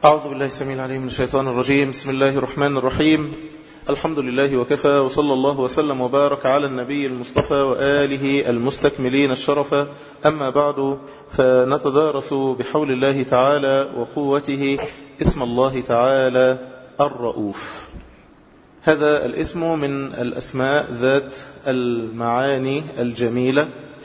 أعوذ بالله السميع العليم من الشيطان الرجيم. بسم الله الرحمن الرحيم. الحمد لله وكفى، وصلى الله وسلم وبارك على النبي المصطفى وآله المستكملين الشرف. أما بعد، فنتدارس بحول الله تعالى وقوته اسم الله تعالى الرؤوف. هذا الاسم من الأسماء ذات المعاني الجميلة،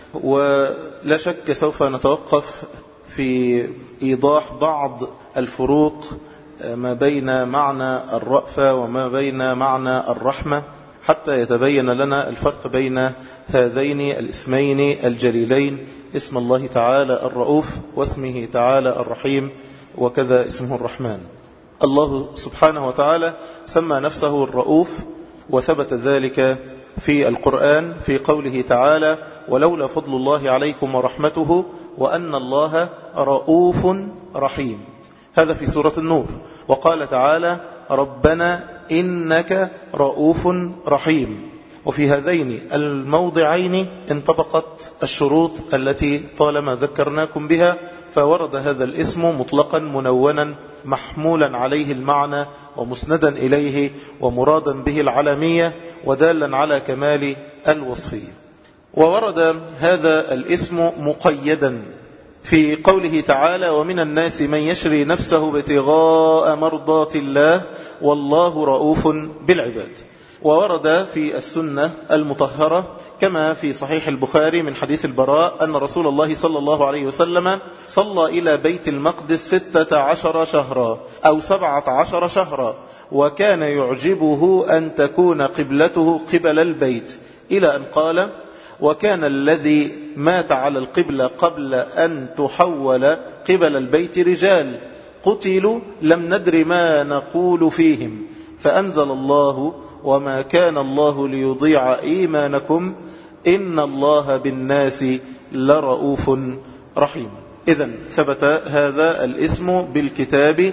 ولا شك سوف نتوقف في إيضاح بعض الفروق ما بين معنى الرأفة وما بين معنى الرحمة، حتى يتبين لنا الفرق بين هذين الاسمين الجليلين، اسم الله تعالى الرؤوف واسمه تعالى الرحيم، وكذا اسمه الرحمن. الله سبحانه وتعالى سمى نفسه الرؤوف، وثبت ذلك في القرآن في قوله تعالى: ولولا فضل الله عليكم ورحمته وأن الله رؤوف رحيم. هذا في سورة النور. وقال تعالى: ربنا إنك رؤوف رحيم. وفي هذين الموضعين انطبقت الشروط التي طالما ذكرناكم بها، فورد هذا الاسم مطلقا منونا محمولا عليه المعنى ومسندا إليه ومرادا به العالمية ودالا على كمال الوصفية. وورد هذا الاسم مقيدا في قوله تعالى: ومن الناس من يشري نفسه ابتغاء مرضات الله والله رؤوف بالعباد. وورد في السنة المطهرة كما في صحيح البخاري من حديث البراء أن رسول الله صلى الله عليه وسلم صلى إلى بيت المقدس 16 شهرا أو 17 شهرا، وكان يعجبه أن تكون قبلته قبل البيت، إلى أن قال: وكان الذي مات على القبلة قبل أن تحول قبل البيت رجال قتلوا لم ندر ما نقول فيهم، فأنزل الله: وما كان الله ليضيع إيمانكم إن الله بالناس لرؤوف رحيم. إذن ثبت هذا الاسم بالكتاب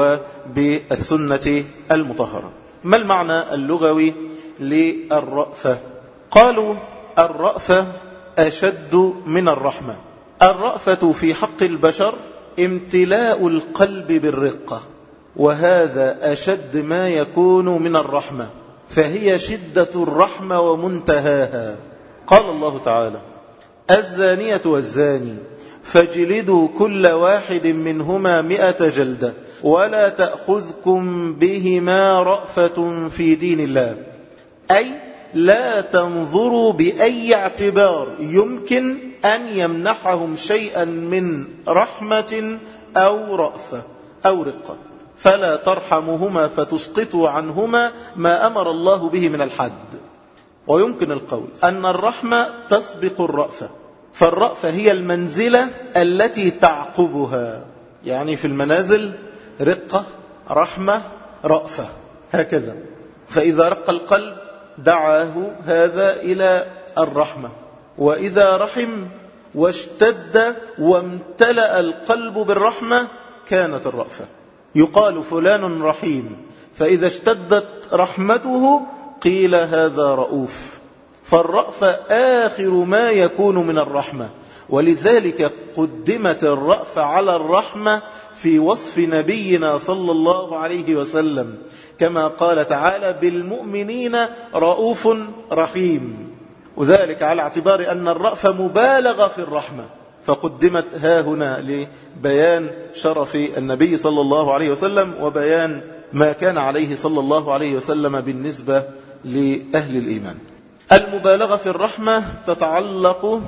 وبالسنة المطهرة. ما المعنى اللغوي للرأفة؟ قالوا: الرأفة أشد من الرحمة. الرأفة في حق البشر امتلاء القلب بالرقة، وهذا أشد ما يكون من الرحمة، فهي شدة الرحمة ومنتهاها. قال الله تعالى: الزانية والزاني فاجلدوا كل واحد منهما 100 جلدة ولا تأخذكم بهما رأفة في دين الله، أي لا تنظروا بأي اعتبار يمكن أن يمنحهم شيئا من رحمة أو رأفة أو رقة، فلا ترحمهما فتسقطوا عنهما ما أمر الله به من الحد. ويمكن القول أن الرحمة تسبق الرأفة، فالرأفة هي المنزلة التي تعقبها، يعني في المنازل رقة، رحمة، رأفة، هكذا. فإذا رق القلب دعاه هذا إلى الرحمة، وإذا رحم واشتد وامتلأ القلب بالرحمة كانت الرأفة. يقال فلان رحيم، فإذا اشتدت رحمته قيل هذا رؤوف. فالرأفة آخر ما يكون من الرحمة، ولذلك قدمت الرأفة على الرحمة في وصف نبينا صلى الله عليه وسلم، كما قال تعالى: بالمؤمنين رؤوف رحيم، وذلك على اعتبار أن الرأفة مبالغة في الرحمة، فقدمت هاهنا لبيان شرف النبي صلى الله عليه وسلم وبيان ما كان عليه صلى الله عليه وسلم بالنسبة لأهل الإيمان. المبالغة في الرحمة تتعلق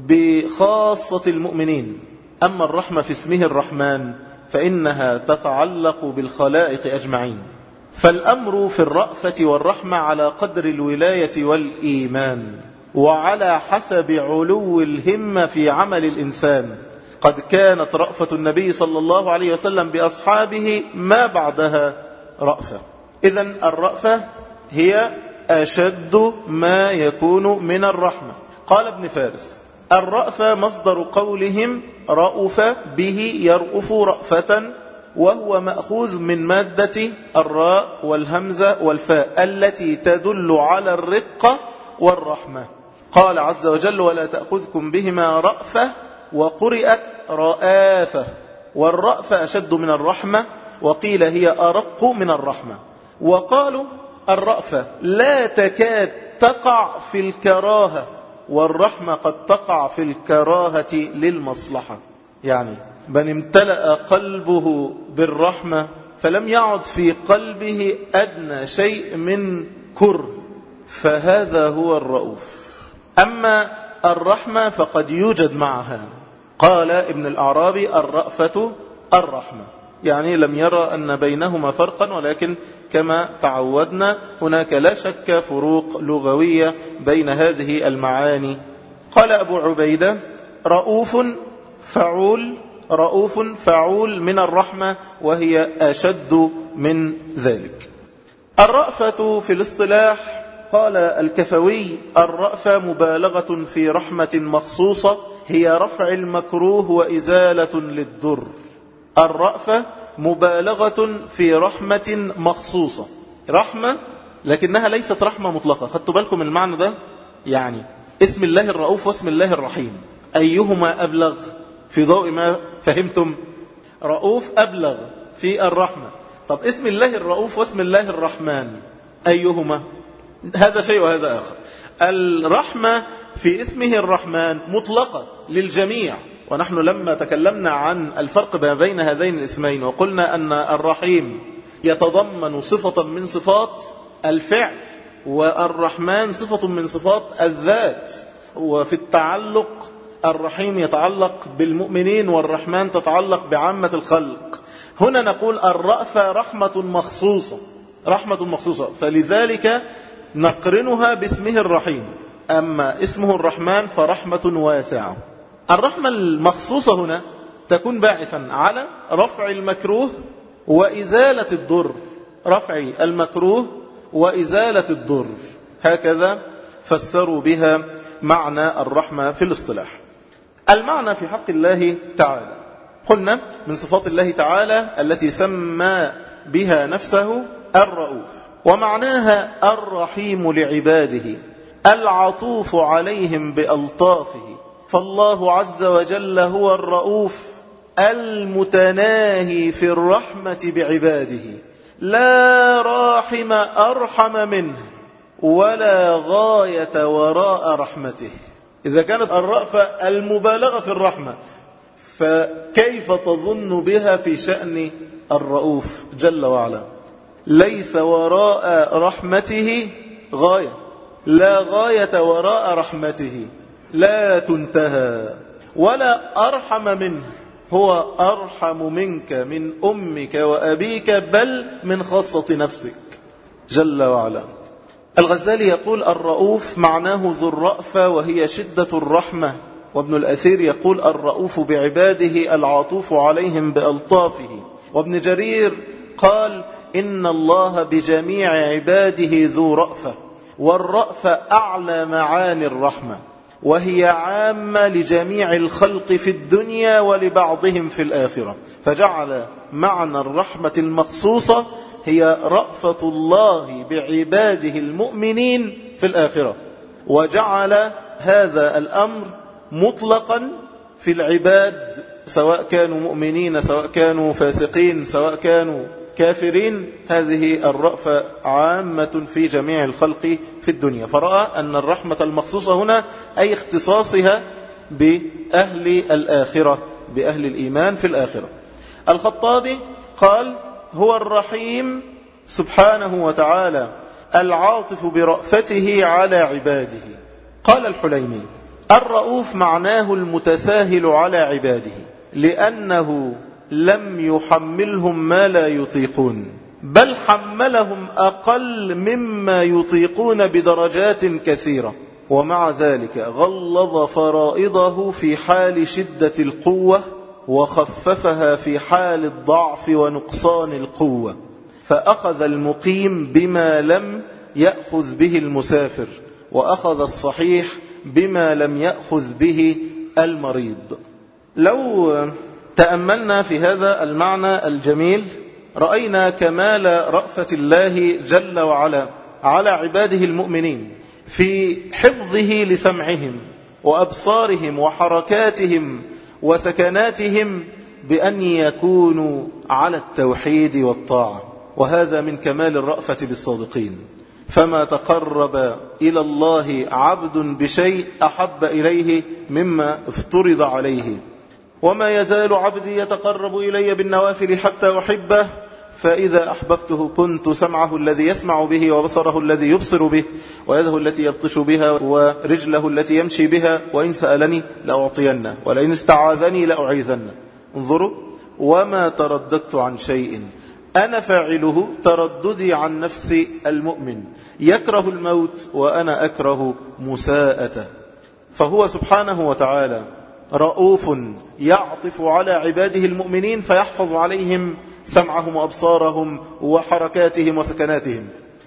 بخاصة المؤمنين، أما الرحمة في اسمه الرحمن فإنها تتعلق بالخلائق أجمعين. فالأمر في الرأفة والرحمة على قدر الولاية والإيمان، وعلى حسب علو الهمة في عمل الإنسان. قد كانت رأفة النبي صلى الله عليه وسلم بأصحابه ما بعدها رأفة. إذن الرأفة هي أشد ما يكون من الرحمة. قال ابن فارس: الرأفة مصدر قولهم رأف به يرأف رأفة، وهو مأخوذ من مادة الراء والهمزة والفاء التي تدل على الرقة والرحمة. قال عز وجل: ولا تأخذكم بهما رأفة، وقرئت رآفة. والرأفة أشد من الرحمة، وقيل هي أرق من الرحمة. وقالوا الرأفة لا تكاد تقع في الكراهة، والرحمة قد تقع في الكراهة للمصلحة. يعني من امتلأ قلبه بالرحمة فلم يعد في قلبه أدنى شيء من كره، فهذا هو الرؤوف. أما الرحمة فقد يوجد معها. قال ابن الأعرابي الرأفة الرحمة، يعني لم يرى أن بينهما فرقا، ولكن كما تعودنا هناك لا شك فروق لغوية بين هذه المعاني. قال أبو عبيدة رؤوف فعول، رؤوف فعول من الرحمة، وهي أشد من ذلك. الرأفة في الاصطلاح قال الكفوي الرأفة مبالغة في رحمة مخصوصة هي رفع المكروه وإزالة للضر. الرأفة مبالغة في رحمة مخصوصة، رحمة لكنها ليست رحمة مطلقة. خدتوا بالكم المعنى ده؟ يعني اسم الله الرؤوف واسم الله الرحيم أيهما أبلغ في ضوء ما فهمتم؟ رؤوف أبلغ في الرحمة. طب اسم الله الرؤوف واسم الله الرحمن أيهما؟ هذا شيء وهذا آخر. الرحمة في اسمه الرحمن مطلقة للجميع، ونحن لما تكلمنا عن الفرق بين هذين الاسمين وقلنا أن الرحيم يتضمن صفة من صفات الفعل، والرحمن صفة من صفات الذات، وفي التعلق الرحيم يتعلق بالمؤمنين والرحمن تتعلق بعامة الخلق. هنا نقول الرأفة رحمة مخصوصة، رحمة مخصوصة، فلذلك نقرنها باسمه الرحيم. أما اسمه الرحمن فرحمة واسعة. الرحمة المخصوصة هنا تكون باعثا على رفع المكروه وإزالة الضر، رفع المكروه وإزالة الضر، هكذا فسروا بها معنى الرحمة في الاصطلاح. المعنى في حق الله تعالى، قلنا من صفات الله تعالى التي سمى بها نفسه الرؤوف، ومعناها الرحيم لعباده العطوف عليهم بألطافه. فالله عز وجل هو الرؤوف المتناهي في الرحمة بعباده، لا راحم أرحم منه ولا غاية وراء رحمته. إذا كانت الرأفة المبالغة في الرحمة، فكيف تظن بها في شأن الرؤوف جل وعلا؟ ليس وراء رحمته غاية، لا غاية وراء رحمته، لا تنتهى، ولا أرحم منه، هو أرحم منك من أمك وأبيك بل من خاصة نفسك جل وعلا. الغزالي يقول الرؤوف معناه ذو الرأفة وهي شدة الرحمة، وابن الأثير يقول الرؤوف بعباده العطوف عليهم بألطافه. وابن جرير قال إن الله بجميع عباده ذو رأفة، والرأفة أعلى معاني الرحمة، وهي عامة لجميع الخلق في الدنيا ولبعضهم في الآخرة، فجعل معنى الرحمة المخصوصة هي رأفة الله بعباده المؤمنين في الآخرة، وجعل هذا الأمر مطلقا في العباد سواء كانوا مؤمنين سواء كانوا فاسقين سواء كانوا كافرين. هذه الرأفة عامة في جميع الخلق في الدنيا، فرأى أن الرحمة المخصوصة هنا أي اختصاصها بأهل الآخرة، بأهل الإيمان في الآخرة. الخطابي قال هو الرحيم سبحانه وتعالى العاطف برأفته على عباده. قال الحليمي الرؤوف معناه المتساهل على عباده، لأنه لم يحملهم ما لا يطيقون، بل حملهم أقل مما يطيقون بدرجات كثيرة، ومع ذلك غلظ فرائضه في حال شدة القوة وخففها في حال الضعف ونقصان القوة، فأخذ المقيم بما لم يأخذ به المسافر، وأخذ الصحيح بما لم يأخذ به المريض. لو تأملنا في هذا المعنى الجميل رأينا كمال رأفة الله جل وعلا على عباده المؤمنين في حفظه لسمعهم وأبصارهم وحركاتهم وسكناتهم بأن يكونوا على التوحيد والطاعة، وهذا من كمال الرأفة بالصادقين. فما تقرب إلى الله عبد بشيء أحب إليه مما افترض عليه، وما يزال عبدي يتقرب إلي بالنوافل حتى أحبه، فإذا أحببته كنت سمعه الذي يسمع به، وبصره الذي يبصر به، ويده التي يبطش بها، ورجله التي يمشي بها، وإن سألني لأعطينه، ولئن استعاذني لأعيذنه. انظروا، وما ترددت عن شيء أنا فاعله ترددي عن نفس المؤمن، يكره الموت وأنا أكره مساءته. فهو سبحانه وتعالى رؤوف يعطف على عباده المؤمنين فيحفظ عليهم سمعهم وأبصارهم وحركاتهم وسكناتهم،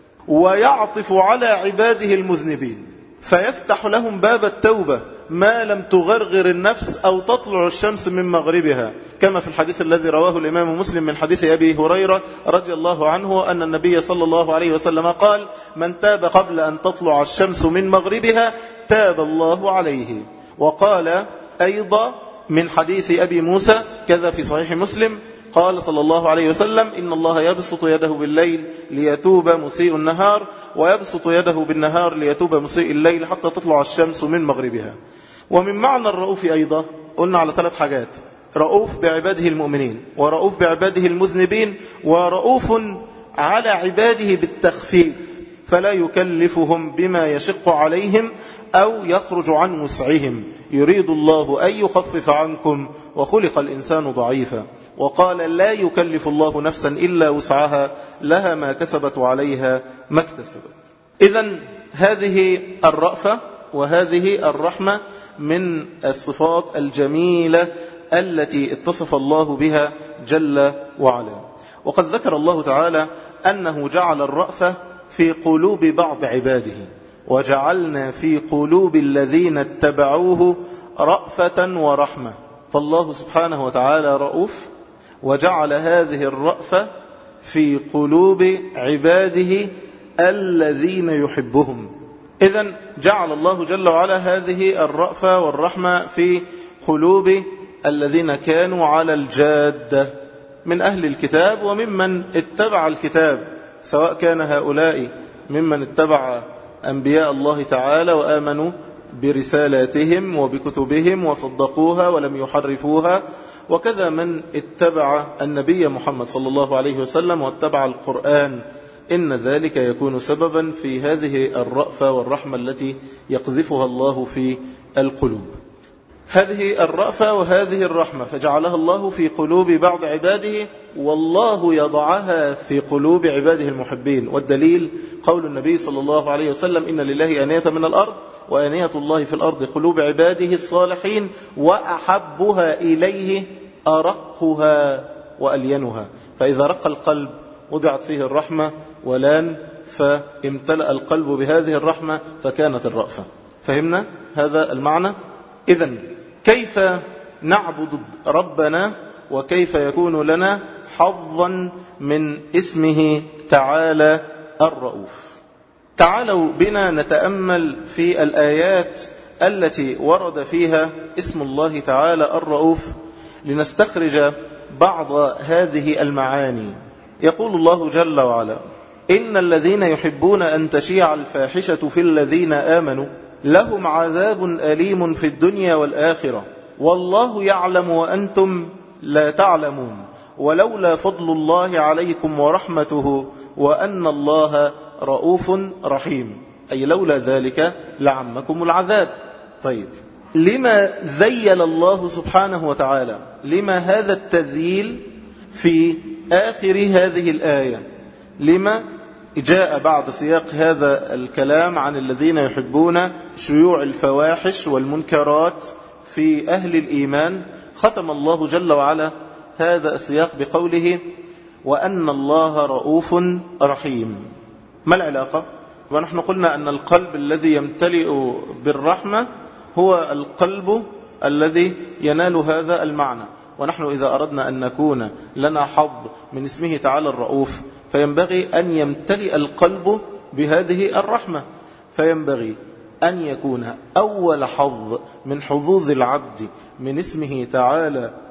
ويعطف على عباده المذنبين فيفتح لهم باب التوبة ما لم تغرغر النفس أو تطلع الشمس من مغربها، كما في الحديث الذي رواه الإمام مسلم من حديث أبي هريرة رضي الله عنه أن النبي صلى الله عليه وسلم قال: من تاب قبل أن تطلع الشمس من مغربها تاب الله عليه. وقال أيضا من حديث أبي موسى كذا في صحيح مسلم قال صلى الله عليه وسلم: إن الله يبسط يده بالليل ليتوب مسيء النهار، ويبسط يده بالنهار ليتوب مسيء الليل حتى تطلع الشمس من مغربها. ومن معنى الرؤوف أيضا قلنا على 3 حاجات: رؤوف بعباده المؤمنين، ورؤوف بعباده المذنبين، ورؤوف على عباده بالتخفيف، فلا يكلفهم بما يشق عليهم أو يخرج عن وسعهم، يريد الله أن يخفف عنكم وخلق الإنسان ضعيفا. وقال: لا يكلف الله نفسا إلا وسعها، لها ما كسبت وعليها ما اكتسبت. إذن هذه الرأفة وهذه الرحمة من الصفات الجميلة التي اتصف الله بها جل وعلا. وقد ذكر الله تعالى أنه جعل الرأفة في قلوب بعض عباده، وجعلنا في قلوب الذين اتبعوه رأفة ورحمة. فالله سبحانه وتعالى رؤوف، وجعل هذه الرأفة في قلوب عباده الذين يحبهم. إذن جعل الله جل وعلا هذه الرأفة والرحمة في قلوب الذين كانوا على الجادة من أهل الكتاب وممن اتبع الكتاب، سواء كان هؤلاء ممن اتبع أنبياء الله تعالى وآمنوا برسالاتهم وبكتبهم وصدقوها ولم يحرفوها، وكذا من اتبع النبي محمد صلى الله عليه وسلم واتبع القرآن. إن ذلك يكون سببا في هذه الرأفة والرحمة التي يقذفها الله في القلوب. هذه الرأفة وهذه الرحمة فجعلها الله في قلوب بعض عباده، والله يضعها في قلوب عباده المحبين. والدليل قول النبي صلى الله عليه وسلم: إن لله آنية من الأرض، وآنية الله في الأرض قلوب عباده الصالحين، وأحبها إليه أرقها وألينها. فإذا رق القلب وضعت فيه الرحمة ولان، فامتلأ القلب بهذه الرحمة فكانت الرأفة. فهمنا هذا المعنى؟ إذن كيف نعبد ربنا وكيف يكون لنا حظا من اسمه تعالى الرؤوف؟ تعالوا بنا نتأمل في الآيات التي ورد فيها اسم الله تعالى الرؤوف لنستخرج بعض هذه المعاني. يقول الله جل وعلا: إن الذين يحبون أن تشيع الفاحشة في الذين آمنوا لهم عذاب أليم في الدنيا والآخرة والله يعلم وأنتم لا تعلمون ولولا فضل الله عليكم ورحمته وأن الله رؤوف رحيم، أي لولا ذلك لعمكم العذاب. طيب، لما ذيل الله سبحانه وتعالى؟ لما هذا التذييل في آخر هذه الآية؟ لما جاء بعد سياق هذا الكلام عن الذين يحبون شيوع الفواحش والمنكرات في أهل الإيمان، ختم الله جل وعلا هذا السياق بقوله: وأن الله رؤوف رحيم. ما العلاقة؟ ونحن قلنا أن القلب الذي يمتلئ بالرحمة هو القلب الذي ينال هذا المعنى. ونحن إذا أردنا أن نكون لنا حظ من اسمه تعالى الرؤوف فينبغي أن يمتلئ القلب بهذه الرحمة، فينبغي أن يكون أول حظ من حظوظ العبد من اسمه تعالى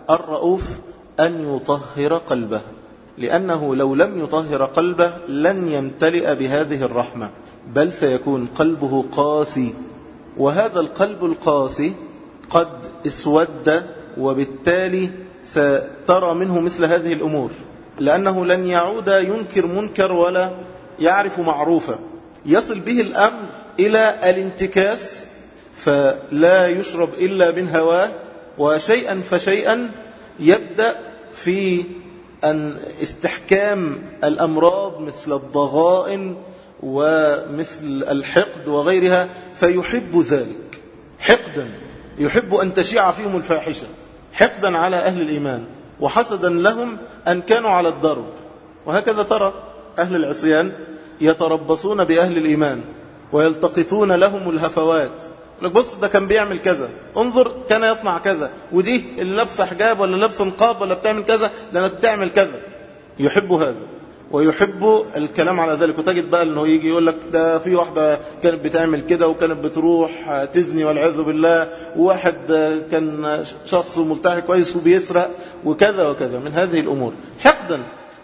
الرؤوف أن يطهر قلبه، لأنه لو لم يطهر قلبه لن يمتلئ بهذه الرحمة، بل سيكون قلبه قاسي، وهذا القلب القاسي قد اسود، وبالتالي سترى منه مثل هذه الأمور، لأنه لن يعود ينكر منكر ولا يعرف معروفا، يصل به الأمر إلى الانتكاس، فلا يشرب إلا من هواه، وشيئا فشيئا يبدأ في أن استحكام الأمراض مثل الضغائن ومثل الحقد وغيرها، فيحب ذلك حقدا، يحب أن تشيع فيهم الفاحشة، حقدا على أهل الإيمان وحسدا لهم أن كانوا على الضرب. وهكذا ترى أهل العصيان يتربصون بأهل الإيمان ويلتقطون لهم الهفوات، لك بص ده كان بيعمل كذا، انظر كان يصنع كذا، ودي اللي لابسه حجاب ولا لابسه نقاب ولا بتعمل كذا، لأنك بتعمل كذا. يحب هذا ويحب الكلام على ذلك. وتجد بقى انه يجي يقول لك ده في واحدة كانت بتعمل كده وكانت بتروح تزني والعياذ بالله، وواحد كان شخص ملتحي كويس وبيسرق وكذا وكذا من هذه الأمور، حقدا.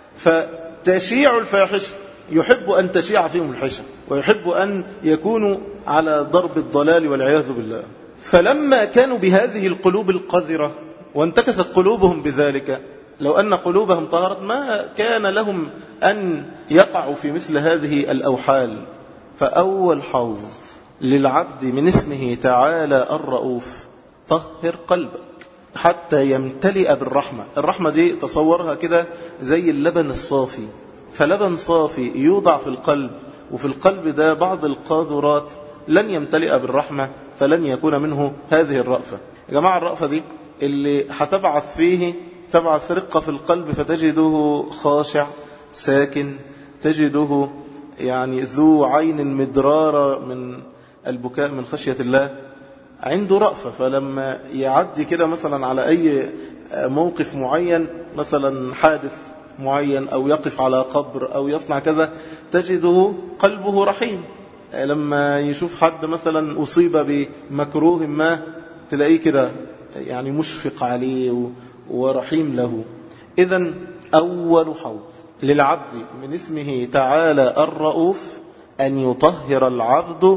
فتشيع الفاحشة، يحب أن تشيع فيهم الحشة، ويحب أن يكونوا على ضرب الضلال والعياذ بالله. فلما كانوا بهذه القلوب القذرة وانتكست قلوبهم بذلك، لو أن قلوبهم طهرت ما كان لهم أن يقعوا في مثل هذه الأوحال. فأول حوض للعبد من اسمه تعالى الرؤوف: طهر قلبك حتى يمتلئ بالرحمة. الرحمة دي تصورها كده زي اللبن الصافي، فلبن صافي يوضع في القلب، وفي القلب ده بعض القاذورات لن يمتلئ بالرحمة، فلن يكون منه هذه الرأفة. يا جماعة الرأفة دي اللي هتبعث فيه، تبعث رقة في القلب، فتجده خاشع ساكن، تجده يعني ذو عين مدرارة من البكاء من خشية الله، عنده رأفة. فلما يعدي كده مثلا على أي موقف معين، مثلا حادث معين أو يقف على قبر أو يصنع كذا، تجده قلبه رحيم. لما يشوف حد مثلا أصيب بمكروه ما، تلاقيه كده يعني مشفق عليه ورحيم له. إذن أول حوض للعبد من اسمه تعالى الرؤوف أن يطهر العبد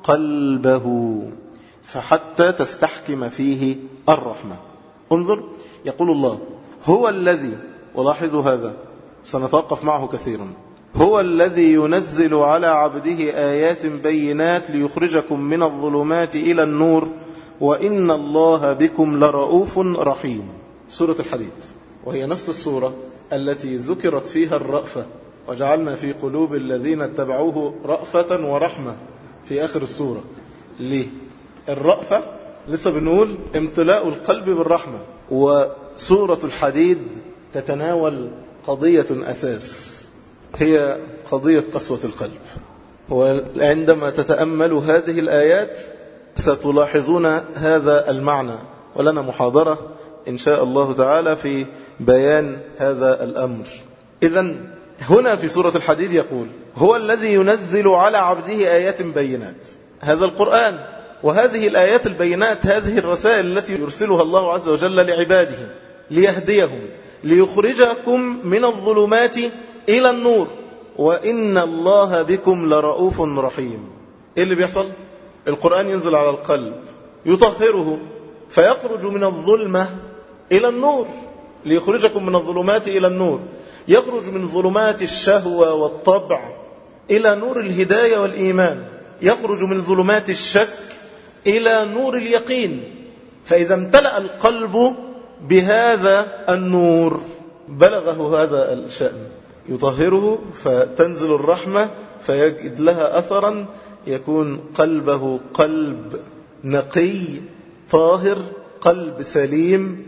قلبه، فحتى تستحكم فيه الرحمة. انظر، يقول الله: هو الذي، ولاحظوا هذا سنتوقف معه كثيرا، هو الذي ينزل على عبده آيات بينات ليخرجكم من الظلمات إلى النور وإن الله بكم لرؤوف رحيم. سورة الحديد، وهي نفس السورة التي ذكرت فيها الرأفة: وجعلنا في قلوب الذين اتبعوه رأفة ورحمة في آخر السورة. ليه؟ الرأفة لسه بنقول امتلاء القلب بالرحمة، وسورة الحديد تتناول قضية أساس، هي قضية قسوة القلب. وعندما تتأمل هذه الآيات ستلاحظون هذا المعنى، ولنا محاضرة إن شاء الله تعالى في بيان هذا الأمر. إذن هنا في سورة الحديد يقول: هو الذي ينزل على عبده آيات بينات، هذا القرآن وهذه الآيات البينات، هذه الرسائل التي يرسلها الله عز وجل لعباده ليهديهم، ليخرجكم من الظلمات إلى النور وإن الله بكم لرؤوف رحيم. إيه اللي بيحصل؟ القرآن ينزل على القلب يطهره، فيخرج من الظلمة إلى النور، ليخرجكم من الظلمات إلى النور، يخرج من ظلمات الشهوة والطبع إلى نور الهداية والإيمان، يخرج من ظلمات الشك إلى نور اليقين. فإذا امتلأ القلب بهذا النور بلغه هذا الشأن، يطهره فتنزل الرحمة فيجد لها أثرا، يكون قلبه قلب نقي طاهر، قلب سليم،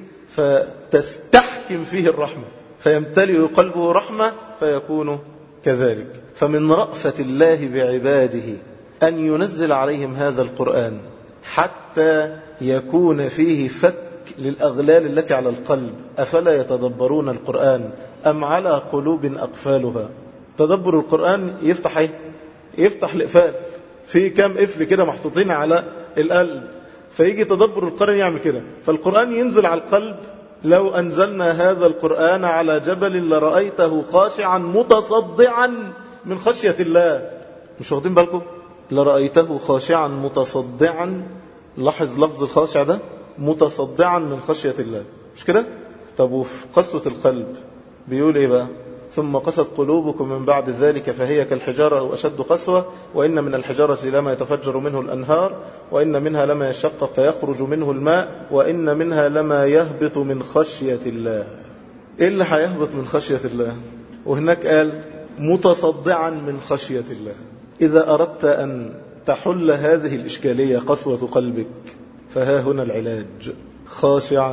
فتستحكم فيه الرحمة، فيمتلئ قلبه رحمة فيكون كذلك. فمن رأفة الله بعباده أن ينزل عليهم هذا القرآن حتى يكون فيه فك للأغلال التي على القلب. أفلا يتدبرون القرآن أم على قلوب أقفالها؟ تدبر القرآن يفتح ايه؟ يفتح الإقفال، في كام قفل كده محطوطين على القلب، فيجي تدبر القرآن يعمل كده. فالقرآن ينزل على القلب لو أنزلنا هذا القرآن على جبل لرأيته خاشعا متصدعا من خشية الله. مش واخدين بالكم؟ لرأيته خاشعا متصدعا. لاحظ لفظ الخاشع ده، متصدعا من خشية الله، مش كده؟ طب وفي قسوة القلب بيقول ايه بقى؟ ثم قست قلوبكم من بعد ذلك فهي كالحجارة أو أشد قسوة وإن من الحجارة لما يتفجر منه الأنهار وإن منها لما يشقق فيخرج منه الماء وإن منها لما يهبط من خشية الله. إيه اللي هيهبط من خشية الله؟ وهناك قال متصدعا من خشية الله. إذا أردت أن تحل هذه الإشكالية قسوة قلبك فها هنا العلاج، خاشعا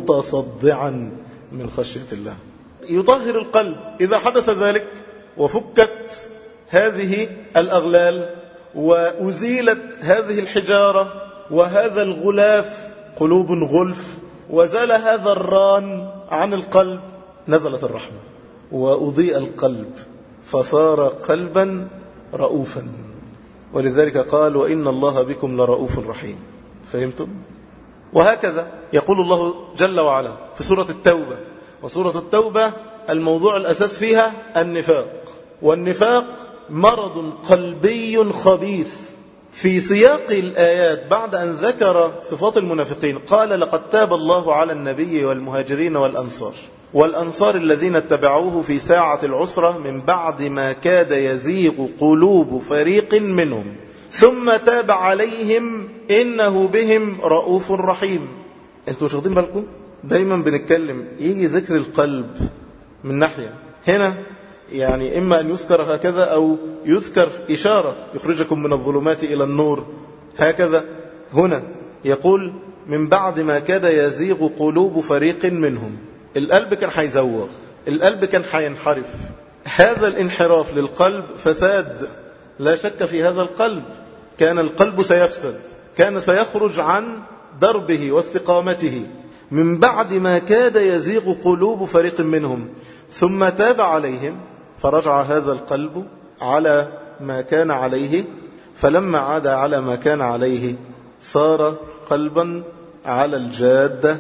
متصدعا من خشية الله. يطهر القلب إذا حدث ذلك وفكت هذه الأغلال وأزيلت هذه الحجارة وهذا الغلاف، قلوب غلف، وزال هذا الران عن القلب، نزلت الرحمة وأضيء القلب فصار قلبا رؤوفا. ولذلك قال وإن الله بكم لرؤوف رحيم. فهمتم؟ وهكذا يقول الله جل وعلا في سورة التوبة. وسورة التوبة الموضوع الأساس فيها النفاق، والنفاق مرض قلبي خبيث. في سياق الآيات بعد أن ذكر صفات المنافقين قال لقد تاب الله على النبي والمهاجرين والأنصار الذين اتبعوه في ساعة العسرة من بعد ما كاد يزيغ قلوب فريق منهم ثم تاب عليهم إنه بهم رؤوف رحيم. أنتوا مش واخدين بالكم؟ دايما بنتكلم يجي ذكر القلب من ناحية هنا، يعني إما أن يذكر هكذا أو يذكر إشارة يخرجكم من الظلمات إلى النور. هكذا هنا يقول من بعد ما كاد يزيغ قلوب فريق منهم. القلب كان هيزوغ، القلب كان هينحرف. هذا الانحراف للقلب فساد لا شك في هذا القلب. كان القلب سيفسد، كان سيخرج عن دربه واستقامته. من بعد ما كاد يزيغ قلوب فريق منهم ثم تاب عليهم فرجع هذا القلب على ما كان عليه، فلما عاد على ما كان عليه صار قلبا على الجادة.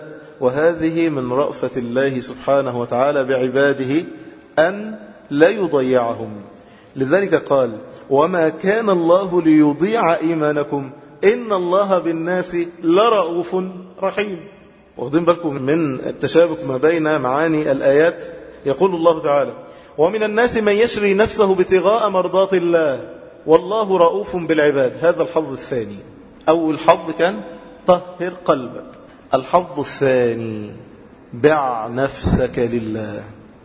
وهذه من رأفة الله سبحانه وتعالى بعباده أن لا يضيعهم. لذلك قال وما كان الله ليضيع إيمانكم إن الله بالناس لرؤوف رحيم. واخدين بالكم من التشابك ما بين معاني الآيات؟ يقول الله تعالى ومن الناس من يشري نفسه ابتغاء مرضات الله والله رؤوف بالعباد. هذا الحظ الثاني. أول حظ كان طهر قلبك، الحظ الثاني بع نفسك لله.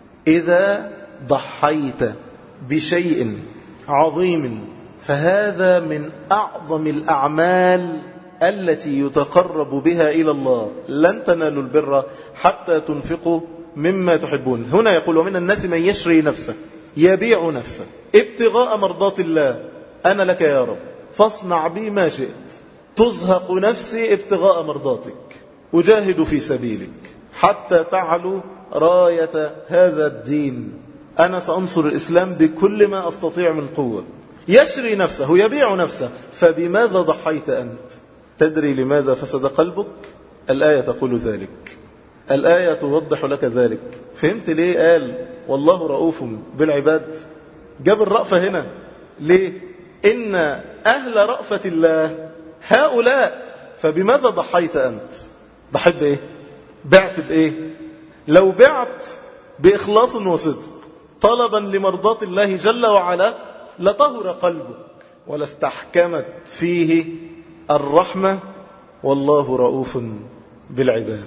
إذا ضحيت بشيء عظيم فهذا من أعظم الأعمال التي يتقرب بها إلى الله. لن تنالوا البر حتى تنفقوا مما تحبون. هنا يقول ومن الناس من يشري نفسه، يبيع نفسه ابتغاء مرضات الله. أنا لك يا رب فاصنع بي ما شئت، تزهق نفسي ابتغاء مرضاتك، أجاهد في سبيلك حتى تعلو راية هذا الدين. أنا سأنصر الإسلام بكل ما أستطيع من قوة. يشري نفسه، يبيع نفسه. فبماذا ضحيت أنت؟ تدري لماذا فسد قلبك؟ الآية تقول ذلك، الآية توضح لك ذلك. فهمت ليه قال والله رؤوف بالعباد؟ جاب الرأفة هنا ليه؟ إن أهل رأفة الله هؤلاء. فبماذا ضحيت أنت؟ ضحيت بإيه؟ بعت بإيه؟ لو بعت بإخلاص وصدق طلبا لمرضات الله جل وعلا لطهر قلبك ولاستحكمت فيه الرحمة. والله رؤوف بالعباد.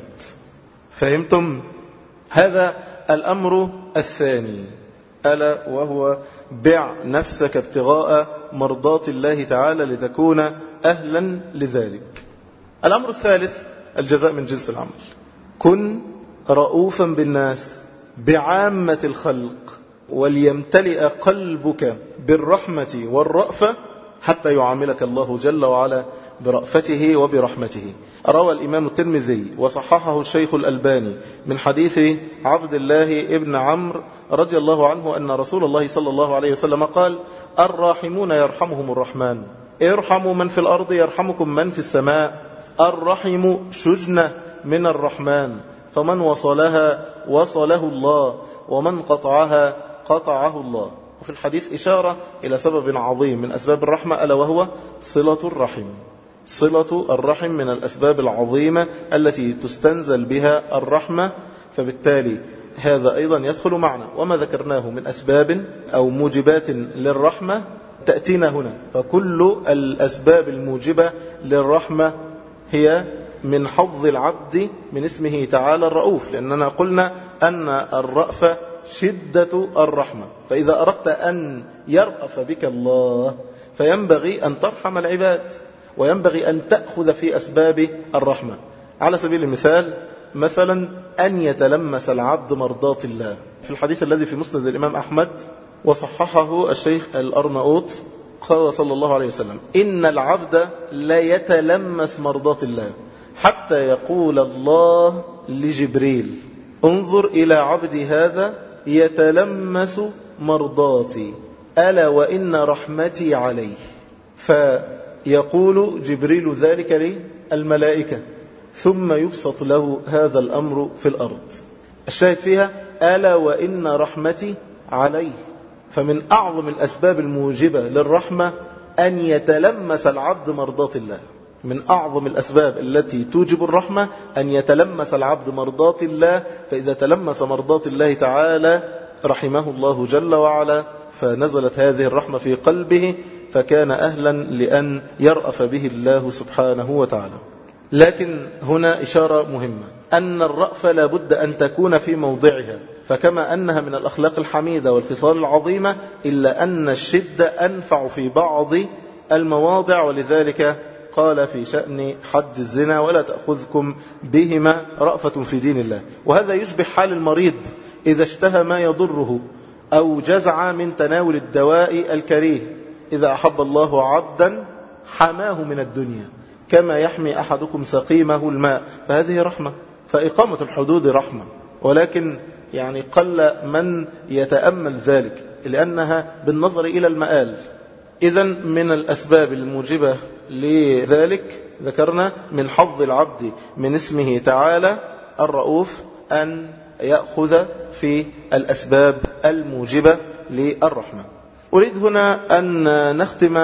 فهمتم؟ هذا الأمر الثاني، ألا وهو بع نفسك ابتغاء مرضات الله تعالى لتكون أهلا لذلك. الأمر الثالث الجزاء من جنس العمل. كن رؤوفا بالناس بعامة الخلق وليمتلئ قلبك بالرحمة والرأفة حتى يعاملك الله جل وعلا برأفته وبرحمته. روى الإمام الترمذي وصححه الشيخ الألباني من حديث عبد الله ابن عمرو رضي الله عنه أن رسول الله صلى الله عليه وسلم قال الراحمون يرحمهم الرحمن ارحموا من في الأرض يرحمكم من في السماء. الرحم شجنة من الرحمن فمن وصلها وصله الله، ومن قطعها قطعه الله. وفي الحديث إشارة إلى سبب عظيم من أسباب الرحمة، ألا وهو صلة الرحم. صلة الرحم من الأسباب العظيمة التي تستنزل بها الرحمة، فبالتالي هذا أيضا يدخل معنا. وما ذكرناه من أسباب أو موجبات للرحمة تأتينا هنا، فكل الأسباب الموجبة للرحمة هي من حظ العبد من اسمه تعالى الرؤوف، لأننا قلنا أن الرأفة شدة الرحمة. فإذا أردت أن يرأف بك الله فينبغي أن ترحم العباد، وينبغي أن تأخذ في أسباب الرحمة. على سبيل المثال، مثلا أن يتلمس العبد مرضات الله. في الحديث الذي في مسند الإمام أحمد وصححه الشيخ الأرناؤوط، قال صلى الله عليه وسلم: إن العبد لا يتلمس مرضات الله حتى يقول الله لجبريل: انظر إلى عبدي هذا يتلمس مرضاتي، ألا وإن رحمتي عليه. فيقول جبريل ذلك للملائكة، ثم يبسط له هذا الأمر في الأرض. الشاهد فيها ألا وإن رحمتي عليه. فمن أعظم الأسباب الموجبة للرحمة أن يتلمس العبد مرضات الله. من أعظم الأسباب التي توجب الرحمة أن يتلمس العبد مرضات الله، فإذا تلمس مرضات الله تعالى رحمه الله جل وعلا، فنزلت هذه الرحمة في قلبه، فكان أهلا لأن يرأف به الله سبحانه وتعالى. لكن هنا إشارة مهمة، أن الرأفة لابد أن تكون في موضعها، فكما أنها من الأخلاق الحميدة والخصال العظيمة، إلا أن الشدة أنفع في بعض المواضع. ولذلك قال في شأن حد الزنا: ولا تأخذكم بهما رأفة في دين الله. وهذا يشبه حال المريض إذا اشتهى ما يضره أو جزع من تناول الدواء الكريه. إذا أحب الله عبدا حماه من الدنيا كما يحمي أحدكم سقيمه الماء. فهذه رحمة. فإقامة الحدود رحمة، ولكن يعني قل من يتأمل ذلك، لأنها بالنظر إلى المآل. إذن من الأسباب الموجبة لذلك ذكرنا من حظ العبد من اسمه تعالى الرؤوف أن يأخذ في الأسباب الموجبة للرحمة. أريد هنا أن نختم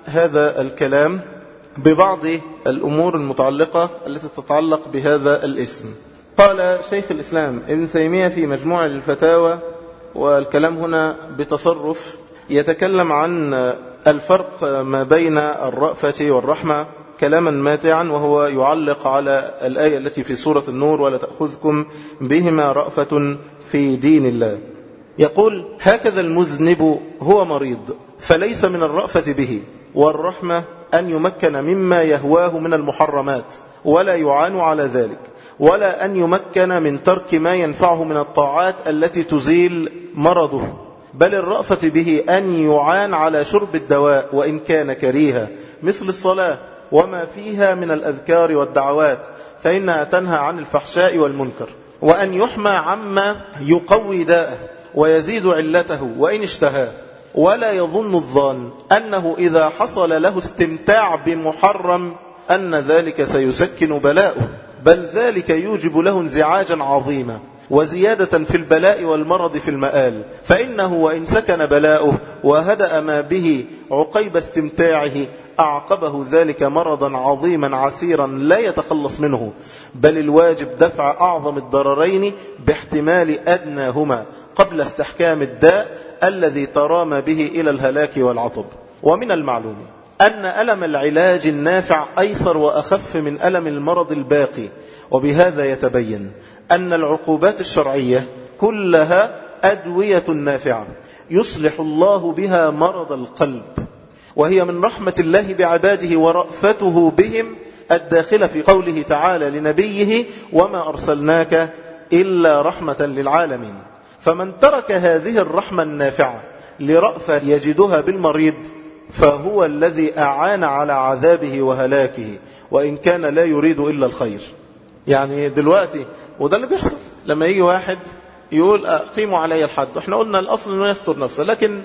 هذا الكلام ببعض الأمور المتعلقة التي تتعلق بهذا الاسم. قال شيخ الإسلام ابن تيمية في مجموع الفتاوى، والكلام هنا بتصرف، يتكلم عن الفرق ما بين الرأفة والرحمة كلاما ماتعا، وهو يعلق على الآية التي في سورة النور: ولا تأخذكم بهما رأفة في دين الله. يقول: هكذا المذنب هو مريض، فليس من الرأفة به والرحمة أن يمكن مما يهواه من المحرمات ولا يعان على ذلك، ولا أن يمكن من ترك ما ينفعه من الطاعات التي تزيل مرضه، بل الرأفة به أن يعان على شرب الدواء وإن كان كريها، مثل الصلاة وما فيها من الأذكار والدعوات، فإنها تنهى عن الفحشاء والمنكر، وأن يحمى عما يقوي داءه ويزيد علته وإن اشتهاه. ولا يظن الظان أنه إذا حصل له استمتاع بمحرم أن ذلك سيسكن بلاؤه، بل ذلك يوجب له انزعاجا عظيما وزيادة في البلاء والمرض في المآل، فإنه وإن سكن بلاؤه وهدأ ما به عقيب استمتاعه أعقبه ذلك مرضا عظيما عسيرا لا يتخلص منه، بل الواجب دفع أعظم الضررين باحتمال أدناهما قبل استحكام الداء الذي ترام به إلى الهلاك والعطب. ومن المعلوم أن ألم العلاج النافع أيسر وأخف من ألم المرض الباقي، وبهذا يتبين أن العقوبات الشرعية كلها أدوية نافعة يصلح الله بها مرض القلب، وهي من رحمة الله بعباده ورأفته بهم الداخلة في قوله تعالى لنبيه: وما أرسلناك إلا رحمة للعالمين. فمن ترك هذه الرحمة النافعة لرأفة يجدها بالمريض فهو الذي أعان على عذابه وهلاكه، وإن كان لا يريد إلا الخير. يعني دلوقتي وده اللي بيحصل لما يجي واحد يقول أقيموا علي الحد، وإحنا قلنا الأصل أنه يستر نفسه، لكن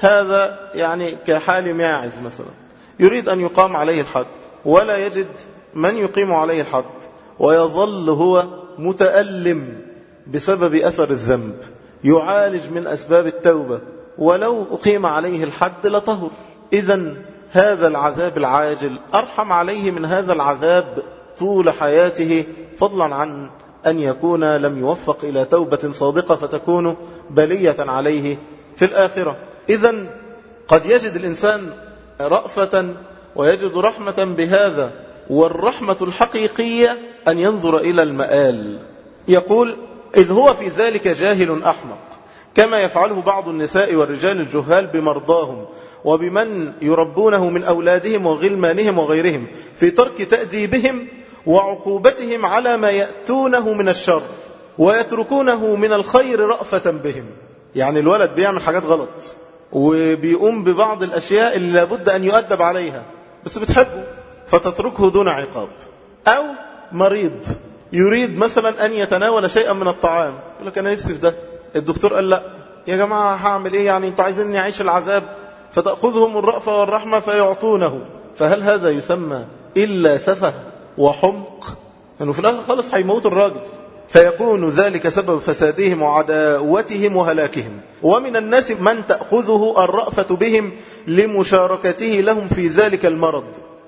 هذا يعني كحال ماعز مثلا يريد أن يقام عليه الحد ولا يجد من يقيم عليه الحد، ويظل هو متألم بسبب أثر الذنب يعالج من أسباب التوبة، ولو أقيم عليه الحد لطهر. إذن هذا العذاب العاجل أرحم عليه من هذا العذاب طول حياته، فضلا عن أن يكون لم يوفق إلى توبة صادقة فتكون بلية عليه في الآخرة. إذن قد يجد الإنسان رأفة ويجد رحمة بهذا، والرحمة الحقيقية أن ينظر إلى المآل. يقول: إذ هو في ذلك جاهل أحمق، كما يفعله بعض النساء والرجال الجهال بمرضاهم وبمن يربونه من أولادهم وغلمانهم وغيرهم، في ترك تأديبهم وعقوبتهم على ما يأتونه من الشر ويتركونه من الخير رأفة بهم. يعني الولد بيعمل حاجات غلط وبيقوم ببعض الأشياء اللي لابد أن يؤدب عليها، بس بتحبه فتتركه دون عقاب. أو مريض يريد مثلا أن يتناول شيئا من الطعام، يقول لك أنا نفسي في ده، الدكتور قال لا، يا جماعة هعمل إيه يعني، أنتوا عايزين يعيش العذاب، فتأخذهم الرأفة والرحمة فيعطونه. فهل هذا يسمى إلا سفه وحمق؟ أنه في الآخر خالص هيموت الراجل، فيكون ذلك سبب فسادهم وعداوتهم وهلاكهم. ومن الناس من تأخذه الرأفة بهم لمشاركته لهم في ذلك المرض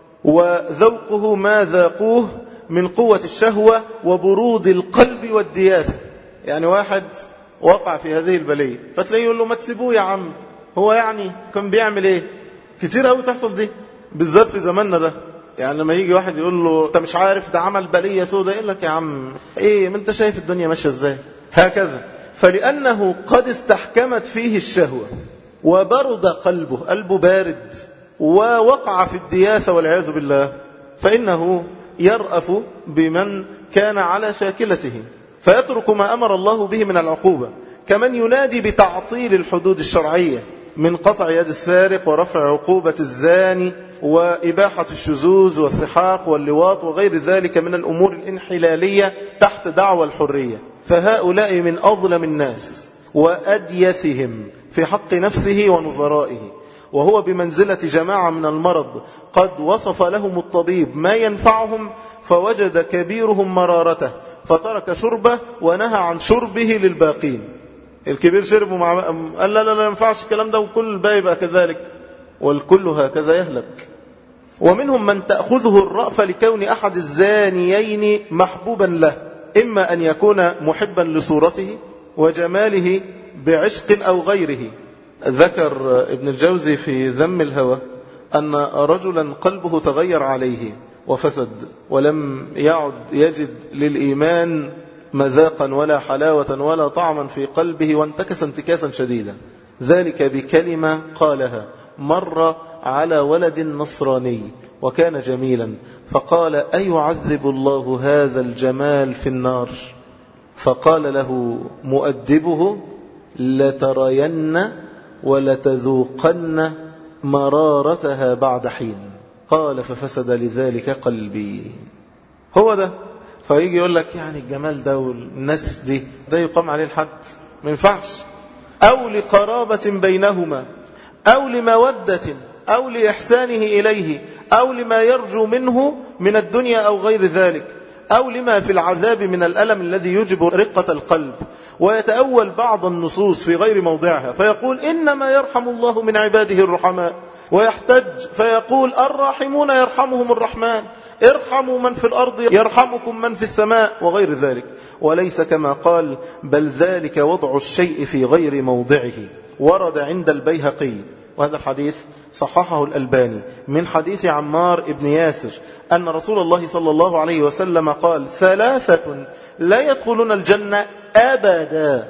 وذوقه ما ذاقوه من قوة الشهوة وبرود القلب والدياثة. يعني واحد وقع في هذه البلية فتلاقيه يقول له ما تسيبوه يا عم، هو يعني كان بيعمل ايه؟ كتير قوي تحصل دي بالذات في زماننا ده. يعني لما يجي واحد يقول له انت مش عارف ده عمل بلية سودة، يقول لك يا عم ايه، ما انت شايف الدنيا ماشية ازاي. هكذا، فلأنه قد استحكمت فيه الشهوة وبرد قلبه بارد ووقع في الدياثة والعياذ بالله، فإنه يرأف بمن كان على شاكلته فيترك ما أمر الله به من العقوبة، كمن ينادي بتعطيل الحدود الشرعية من قطع يد السارق ورفع عقوبة الزاني وإباحة الشذوذ والسحاق واللواط وغير ذلك من الأمور الانحلالية تحت دعوى الحرية. فهؤلاء من أظلم الناس وأديثهم في حق نفسه ونظرائه، وهو بمنزلة جماعة من المرض قد وصف لهم الطبيب ما ينفعهم فوجد كبيرهم مرارته فترك شربه ونهى عن شربه للباقين. الكبير شربه قال لا لا لا ينفعش الكلام ده، وكل الباقي بقى كذلك، والكل هكذا يهلك. ومنهم من تأخذه الرأفة لكون أحد الزانيين محبوبا له، إما أن يكون محبا لصورته وجماله بعشق أو غيره. ذكر ابن الجوزي في ذم الهوى أن رجلا قلبه تغير عليه وفسد ولم يعد يجد للإيمان مذاقا ولا حلاوة ولا طعما في قلبه، وانتكس انتكاسا شديدا. ذلك بكلمة قالها مر على ولد نصراني وكان جميلا، فقال أيعذب الله هذا الجمال في النار؟ فقال له مؤدبه لترين ولتذوقن مرارتها بعد حين. قال ففسد لذلك قلبي. هو ده. فيجي يقول لك يعني الجمال ده والناس دي ده يقام عليه الحد؟ ما ينفعش. أو لقرابة بينهما أو لمودة أو لإحسانه إليه أو لما يرجو منه من الدنيا أو غير ذلك، أو لما في العذاب من الألم الذي يجب رقة القلب. ويتأول بعض النصوص في غير موضعها فيقول إنما يرحم الله من عباده الرحماء، ويحتج فيقول الراحمون يرحمهم الرحمن، ارحموا من في الأرض يرحمكم من في السماء وغير ذلك. وليس كما قال بل ذلك وضع الشيء في غير موضعه. ورد عند البيهقي، وهذا الحديث صححه الألباني، من حديث عمار بن ياسر أن رسول الله صلى الله عليه وسلم قال ثلاثة لا يدخلون الجنة أبدا: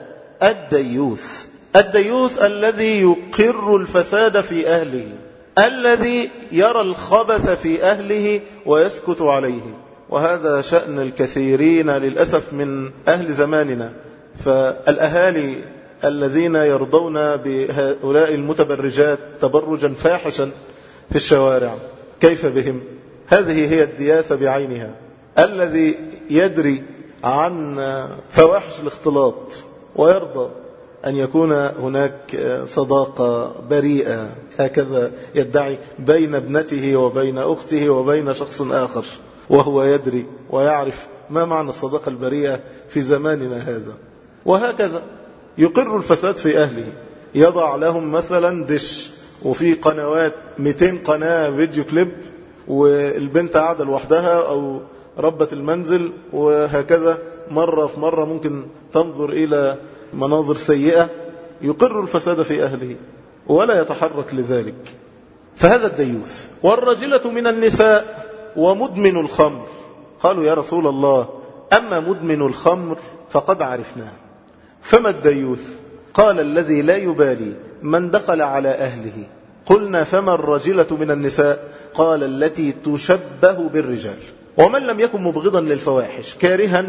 الديوث الذي يقر الفساد في أهله، الذي يرى الخبث في أهله ويسكت عليه. وهذا شأن الكثيرين للأسف من أهل زماننا. فالأهالي الذين يرضون بهؤلاء المتبرجات تبرجا فاحشا في الشوارع كيف بهم؟ هذه هي الدياثة بعينها. الذي يدري عن فواحش الاختلاط ويرضى أن يكون هناك صداقة بريئة هكذا يدعي بين ابنته وبين أخته وبين شخص آخر، وهو يدري ويعرف ما معنى الصداقة البريئة في زماننا هذا؟ وهكذا يقر الفساد في أهله، يضع لهم مثلا دش وفي قنوات 200 قناة فيديو كليب، والبنت قاعدة لوحدها أو ربة المنزل، وهكذا مرة في مرة ممكن تنظر إلى مناظر سيئة. يقر الفساد في أهله ولا يتحرك لذلك، فهذا الديوث. والرجلة من النساء ومدمن الخمر. قالوا يا رسول الله أما مدمن الخمر فقد عرفناه، فما الديوث؟ قال الذي لا يبالي من دخل على أهله. قلنا فما الرجلة من النساء؟ قال التي تشبه بالرجال. ومن لم يكن مبغضا للفواحش كارها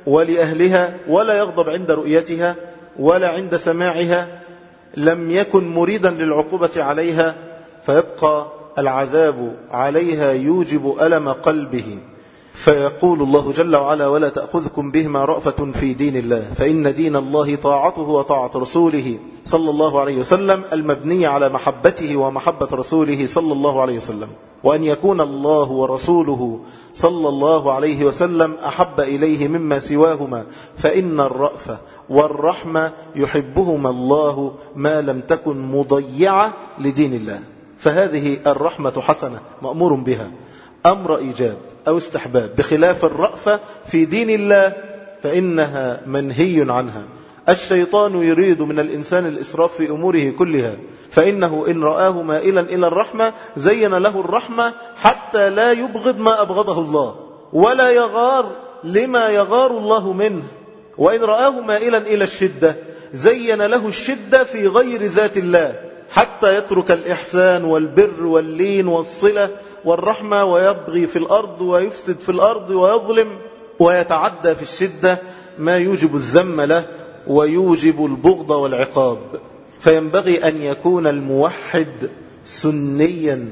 ولأهلها ولا يغضب عند رؤيتها ولا عند سماعها، لم يكن مريدا للعقوبة عليها، فيبقى العذاب عليها يوجب ألم قلبه. فيقول الله جل وعلا ولا تأخذكم بهما رأفة في دين الله، فإن دين الله طاعته وطاعة رسوله صلى الله عليه وسلم، المبني على محبته ومحبة رسوله صلى الله عليه وسلم، وأن يكون الله ورسوله صلى الله عليه وسلم أحب إليه مما سواهما، فإن الرأفة والرحمة يحبهما الله ما لم تكن مضيعة لدين الله. فهذه الرحمة حسنة مأمور بها، أمر إيجاب أو استحباب، بخلاف الرأفة في دين الله فإنها منهي عنها. الشيطان يريد من الإنسان الإسراف في أموره كلها، فإنه إن رآه مائلا إلى الرحمة زين له الرحمة حتى لا يبغض ما أبغضه الله ولا يغار لما يغار الله منه، وإن رآه مائلا إلى الشدة زين له الشدة في غير ذات الله حتى يترك الإحسان والبر واللين والصلة والرحمة ويبغي في الأرض ويفسد في الأرض ويظلم ويتعدى في الشدة ما يوجب الذم له ويوجب البغض والعقاب. فينبغي أن يكون الموحد سنيا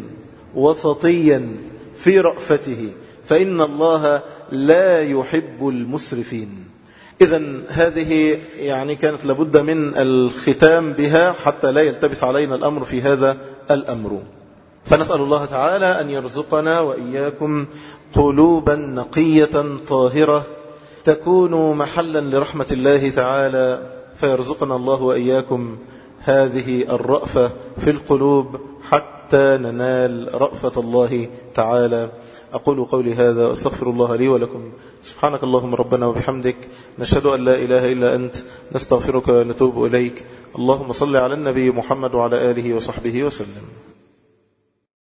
وسطيا في رأفته، فإن الله لا يحب المسرفين. إذن هذه يعني كانت لابد من الختام بها حتى لا يلتبس علينا الأمر في هذا الأمر. فنسأل الله تعالى أن يرزقنا وإياكم قلوبا نقية طاهرة تكون محلا لرحمة الله تعالى، فيرزقنا الله وإياكم هذه الرأفة في القلوب حتى ننال رأفة الله تعالى. أقول قولي هذا وأستغفر الله لي ولكم. سبحانك اللهم ربنا وبحمدك، نشهد أن لا إله إلا أنت، نستغفرك ونتوب إليك. اللهم صل على النبي محمد وعلى آله وصحبه وسلم.